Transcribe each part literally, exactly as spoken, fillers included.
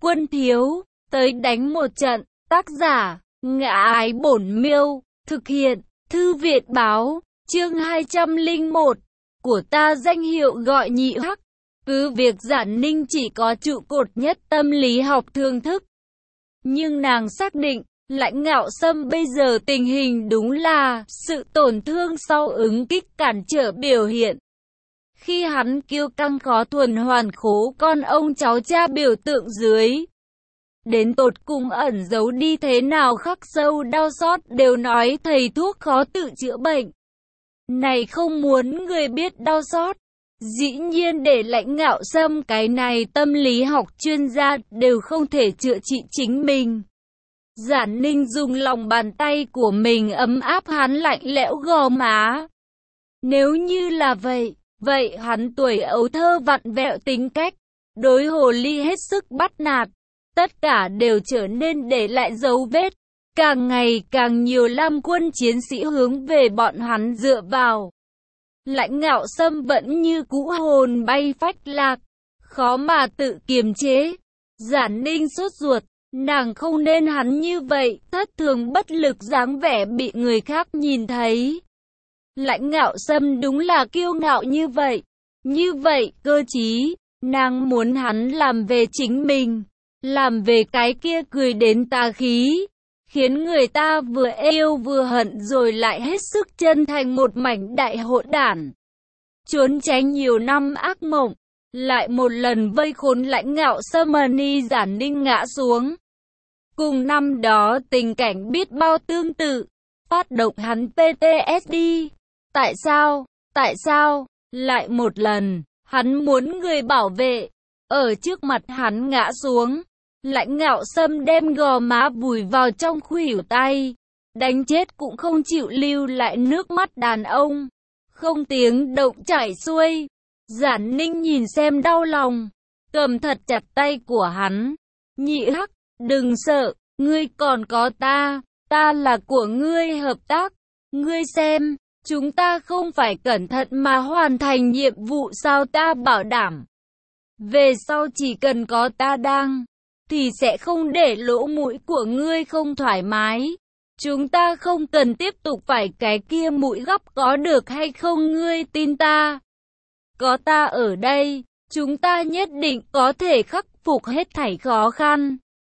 Quân thiếu, tới đánh một trận. Tác giả, Ngã Ái Bổn Miêu. Thực hiện, Thư Viện Báo. Chương hai trăm lẻ một. Của ta danh hiệu gọi nhị hắc. Cứ việc Giản Ninh chỉ có trụ cột nhất tâm lý học thường thức. Nhưng nàng xác định, Lãnh Ngạo Sâm bây giờ tình hình đúng là sự tổn thương sau ứng kích cản trở biểu hiện. Khi hắn kiêu căng khó thuần hoàn khố con ông cháu cha biểu tượng dưới. Đến tột cùng ẩn giấu đi thế nào khắc sâu đau xót đều nói thầy thuốc khó tự chữa bệnh. Này không muốn người biết đau xót. Dĩ nhiên để Lãnh Ngạo Sâm cái này tâm lý học chuyên gia đều không thể chữa trị chính mình. Giản Ninh dùng lòng bàn tay của mình ấm áp hắn lạnh lẽo gò má. Nếu như là vậy, vậy hắn tuổi ấu thơ vặn vẹo tính cách, đối hồ ly hết sức bắt nạt, tất cả đều trở nên để lại dấu vết. Càng ngày càng nhiều Lam quân chiến sĩ hướng về bọn hắn dựa vào. Lãnh Ngạo Sâm vẫn như cũ hồn bay phách lạc, khó mà tự kiềm chế. Giản Ninh sốt ruột, nàng không nên hắn như vậy, thất thường bất lực dáng vẻ bị người khác nhìn thấy. Lãnh Ngạo Sâm đúng là kiêu ngạo như vậy, như vậy cơ trí, nàng muốn hắn làm về chính mình, làm về cái kia cười đến tà khí, khiến người ta vừa yêu vừa hận rồi lại hết sức chân thành một mảnh đại hỗn đản. Trốn tránh nhiều năm ác mộng, lại một lần vây khốn Lãnh Ngạo Sâm. Ni Giản Ninh ngã xuống. Cùng năm đó tình cảnh biết bao tương tự, phát động hắn pê tê ét đê. Tại sao, tại sao, lại một lần, hắn muốn người bảo vệ, ở trước mặt hắn ngã xuống. Lãnh Ngạo Sâm đem gò má vùi vào trong khuỷu tay, đánh chết cũng không chịu lưu lại nước mắt đàn ông, không tiếng động chảy xuôi. Giản Ninh nhìn xem đau lòng, cầm thật chặt tay của hắn. Nhị hắc, đừng sợ, ngươi còn có ta, ta là của ngươi hợp tác. Ngươi xem, chúng ta không phải cẩn thận mà hoàn thành nhiệm vụ sao? Ta bảo đảm, về sau chỉ cần có ta đang, thì sẽ không để lỗ mũi của ngươi không thoải mái. Chúng ta không cần tiếp tục phải cái kia mũi góc, có được hay không? Ngươi tin ta. Có ta ở đây, chúng ta nhất định có thể khắc phục hết thảy khó khăn.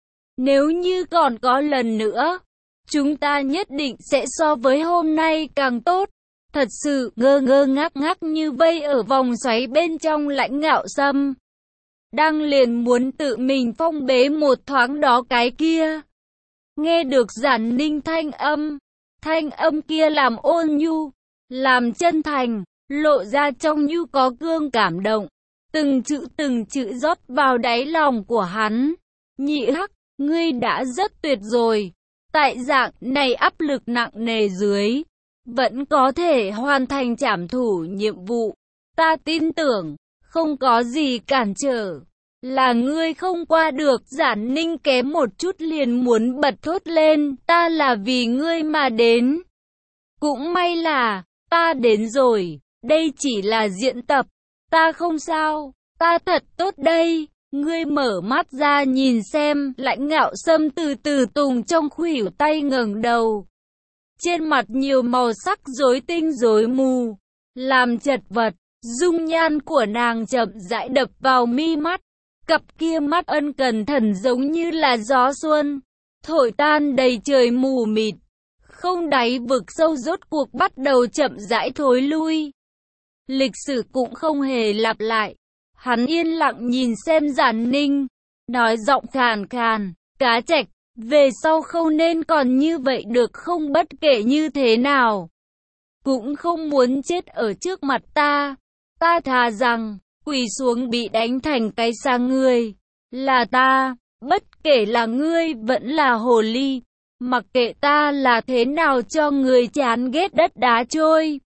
Nếu như còn có lần nữa, chúng ta nhất định sẽ so với hôm nay càng tốt. Thật sự ngơ ngơ ngác ngác như vây ở vòng xoáy bên trong. Lãnh Ngạo Sâm đang liền muốn tự mình phong bế một thoáng đó cái kia. Nghe được Giản Ninh thanh âm, thanh âm kia làm ôn nhu, làm chân thành, lộ ra trong nhu có cương cảm động, từng chữ từng chữ rót vào đáy lòng của hắn. Nhị hắc, ngươi đã rất tuyệt rồi, tại dạng này áp lực nặng nề dưới, vẫn có thể hoàn thành trảm thủ nhiệm vụ. Ta tin tưởng, không có gì cản trở, là ngươi không qua được. Giản Ninh kém một chút liền muốn bật thốt lên, ta là vì ngươi mà đến. Cũng may là, ta đến rồi, đây chỉ là diễn tập, ta không sao, ta thật tốt đây. Ngươi mở mắt ra nhìn xem. Lãnh Ngạo Sâm từ từ tùng trong khuỷu tay ngẩng đầu. Trên mặt nhiều màu sắc rối tinh rối mù, làm chật vật, dung nhan của nàng chậm rãi đập vào mi mắt. Cặp kia mắt ân cần thần giống như là gió xuân, thổi tan đầy trời mù mịt. Không đáy vực sâu rốt cuộc bắt đầu chậm rãi thối lui. Lịch sử cũng không hề lặp lại. Hắn yên lặng nhìn xem Giản Ninh, nói giọng khàn khàn, cá trạch, về sau không nên còn như vậy được không? Bất kể như thế nào, cũng không muốn chết ở trước mặt ta. Ta thà rằng quỳ xuống bị đánh thành cái xác ngươi. Là ta, bất kể là ngươi vẫn là hồ ly, mặc kệ ta là thế nào cho người chán ghét đất đá trôi.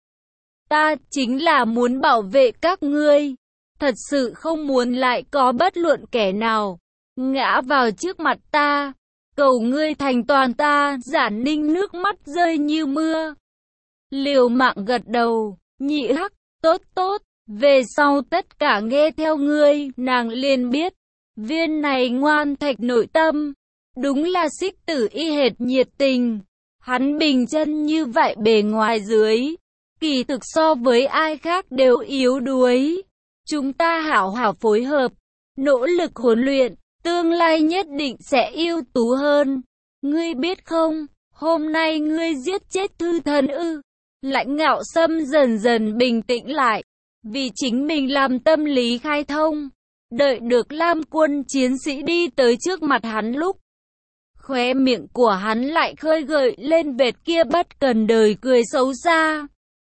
Ta chính là muốn bảo vệ các ngươi. Thật sự không muốn lại có bất luận kẻ nào ngã vào trước mặt ta. Cầu ngươi thành toàn ta. Giản Ninh nước mắt rơi như mưa, liều mạng gật đầu. Nhị hắc, tốt tốt, về sau tất cả nghe theo ngươi. Nàng liền biết, Viên này ngoan thạch nội tâm, đúng là xích tử y hệt nhiệt tình. Hắn bình chân như vậy bề ngoài dưới, kỳ thực so với ai khác đều yếu đuối. Chúng ta hảo hảo phối hợp, nỗ lực huấn luyện, tương lai nhất định sẽ ưu tú hơn. Ngươi biết không, hôm nay ngươi giết chết thư thần ư? Lãnh Ngạo Sâm dần dần bình tĩnh lại, vì chính mình làm tâm lý khai thông. Đợi được Lam Quân chiến sĩ đi tới trước mặt hắn lúc, khóe miệng của hắn lại khơi gợi lên vệt kia bất cần đời cười xấu xa.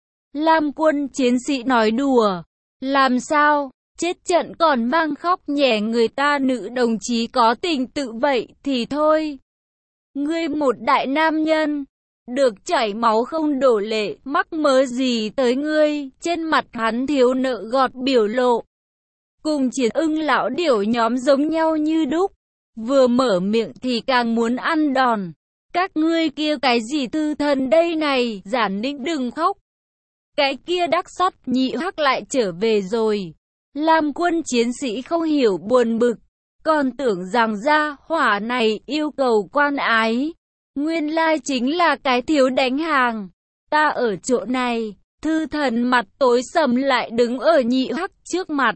Lam Quân chiến sĩ nói đùa, làm sao, chết trận còn mang khóc nhẹ người ta nữ đồng chí có tình tự vậy thì thôi. Ngươi một đại nam nhân, được chảy máu không đổ lệ, mắc mớ gì tới ngươi. Trên mặt hắn thiếu nợ gọt biểu lộ, cùng Chiến Ưng lão điểu nhóm giống nhau như đúc. Vừa mở miệng thì càng muốn ăn đòn. Các ngươi kia cái gì thư thần đây này, Giản Ninh đừng khóc. Cái kia đắc sắt nhị hắc lại trở về rồi. Lam Quân chiến sĩ không hiểu buồn bực, còn tưởng rằng gia hỏa này yêu cầu quan ái. Nguyên lai chính là cái thiếu đánh hàng. Ta ở chỗ này. Thư thần mặt tối sầm lại đứng ở nhị hắc trước mặt.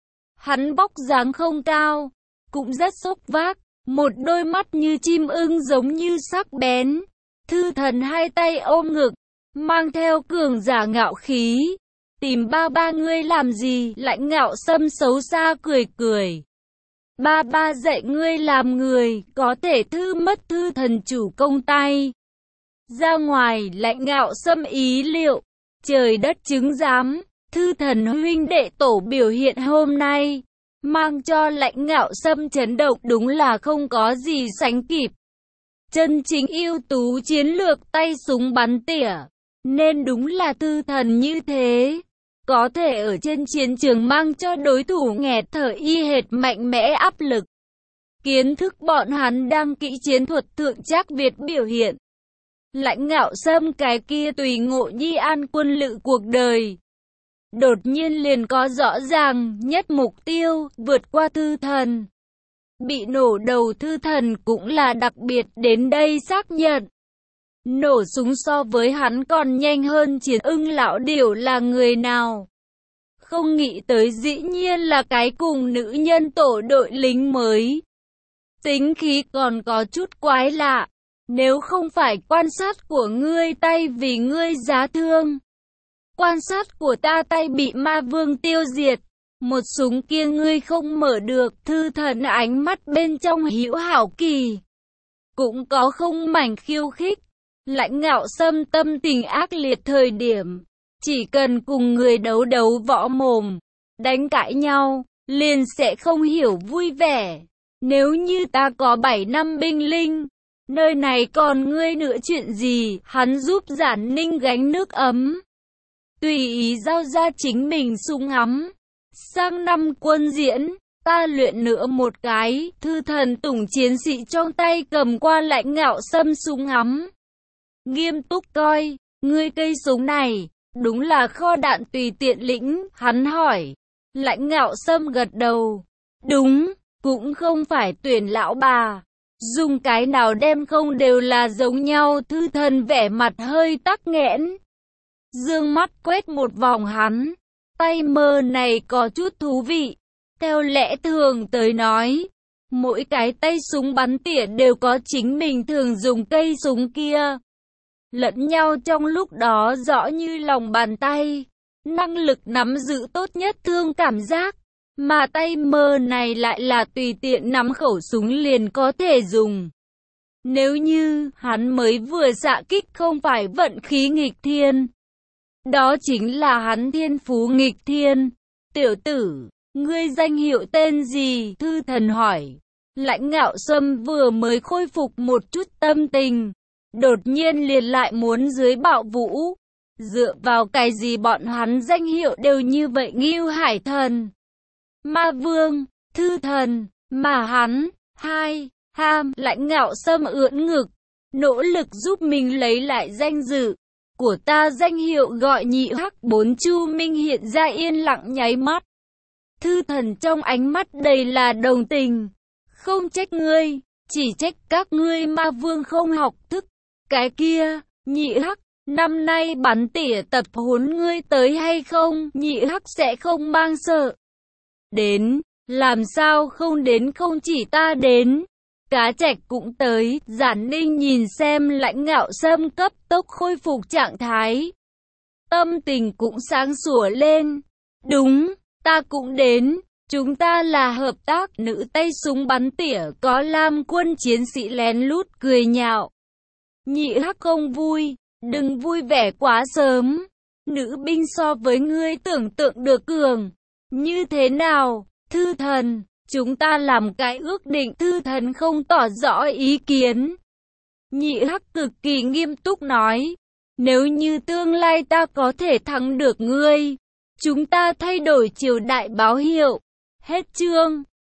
Hắn vóc dáng không cao, cũng rất xốc vác, một đôi mắt như chim ưng giống như sắc bén. Thư thần hai tay ôm ngực, mang theo cường giả ngạo khí. Tìm ba ba ngươi làm gì? Lãnh Ngạo Sâm xấu xa cười cười. Ba ba dạy ngươi làm người, có thể thư mất thư thần chủ công tay. Ra ngoài Lãnh Ngạo Sâm ý liệu, trời đất chứng giám, thư thần huynh đệ tổ biểu hiện hôm nay, mang cho Lãnh Ngạo Sâm chấn động đúng là không có gì sánh kịp. Chân chính ưu tú chiến lược tay súng bắn tỉa, nên đúng là thư thần như thế. Có thể ở trên chiến trường mang cho đối thủ nghẹt thở y hệt mạnh mẽ áp lực. Kiến thức bọn hắn đang kỹ chiến thuật thượng Trác Việt biểu hiện. Lãnh Ngạo Sâm cái kia tùy ngộ nhi an quân lự cuộc đời, đột nhiên liền có rõ ràng nhất mục tiêu, vượt qua thư thần. Bị nổ đầu thư thần cũng là đặc biệt đến đây xác nhận. Nổ súng so với hắn còn nhanh hơn Chiến Ưng lão điểu là người nào? Không nghĩ tới dĩ nhiên là cái cùng nữ nhân tổ đội lính mới. Tính khí còn có chút quái lạ. Nếu không phải quan sát của ngươi tay vì ngươi giá thương, quan sát của ta tay bị ma vương tiêu diệt, một súng kia ngươi không mở được. Thư thần ánh mắt bên trong hữu hảo kỳ, cũng có không mảnh khiêu khích. Lãnh Ngạo Sâm tâm tình ác liệt thời điểm, chỉ cần cùng người đấu đấu võ mồm, đánh cãi nhau, liền sẽ không hiểu vui vẻ. Nếu như ta có bảy năm binh linh, nơi này còn ngươi nữa chuyện gì? Hắn giúp Giản Ninh gánh nước ấm, tùy ý giao ra chính mình súng ngắm. Sang năm quân diễn, ta luyện nữa một cái. Thư thần tùng chiến sĩ trong tay cầm qua Lãnh Ngạo Sâm súng ngắm, nghiêm túc coi, ngươi cây súng này, đúng là kho đạn tùy tiện lĩnh? Hắn hỏi. Lãnh Ngạo Sâm gật đầu. Đúng, cũng không phải tuyển lão bà, dùng cái nào đem không đều là giống nhau. Thư thần vẻ mặt hơi tắc nghẽn, dương mắt quét một vòng hắn. Tay mơ này có chút thú vị. Theo lẽ thường tới nói, mỗi cái tay súng bắn tỉa đều có chính mình thường dùng cây súng kia, lẫn nhau trong lúc đó rõ như lòng bàn tay, năng lực nắm giữ tốt nhất thương cảm giác, mà tay mơ này lại là tùy tiện nắm khẩu súng liền có thể dùng. Nếu như hắn mới vừa xạ kích không phải vận khí nghịch thiên, đó chính là hắn thiên phú nghịch thiên. Tiểu tử, ngươi danh hiệu tên gì? Thư thần hỏi. Lãnh Ngạo Sâm vừa mới khôi phục một chút tâm tình, đột nhiên liền lại muốn dưới bạo vũ. Dựa vào cái gì bọn hắn danh hiệu đều như vậy? Ngưu Hải Thần, Ma Vương, Thư Thần, mà hắn, hai, ham. Lãnh Ngạo Sâm ưỡn ngực, nỗ lực giúp mình lấy lại danh dự. Của ta danh hiệu gọi nhị hắc. Bốn chu minh hiện ra yên lặng nháy mắt. Thư thần trong ánh mắt đầy là đồng tình. Không trách ngươi, chỉ trách các ngươi ma vương không học thức. Cái kia, nhị hắc, năm nay bắn tỉa tập huấn ngươi tới hay không? Nhị hắc sẽ không mang sợ. Đến, làm sao không đến, không chỉ ta đến. Cá Trạch cũng tới. Giản Ninh nhìn xem Lãnh Ngạo Sâm cấp tốc khôi phục trạng thái. Tâm tình cũng sáng sủa lên. Đúng, ta cũng đến. Chúng ta là hợp tác. Nữ tay súng bắn tỉa có Lam quân chiến sĩ lén lút cười nhạo. Nhị hắc không vui, đừng vui vẻ quá sớm. Nữ binh so với ngươi tưởng tượng được cường. Như thế nào, thư thần? Chúng ta làm cái ước định. Thư thần không tỏ rõ ý kiến. Nhị hắc cực kỳ nghiêm túc nói. Nếu như tương lai ta có thể thắng được ngươi, chúng ta thay đổi triều đại báo hiệu. Hết chương.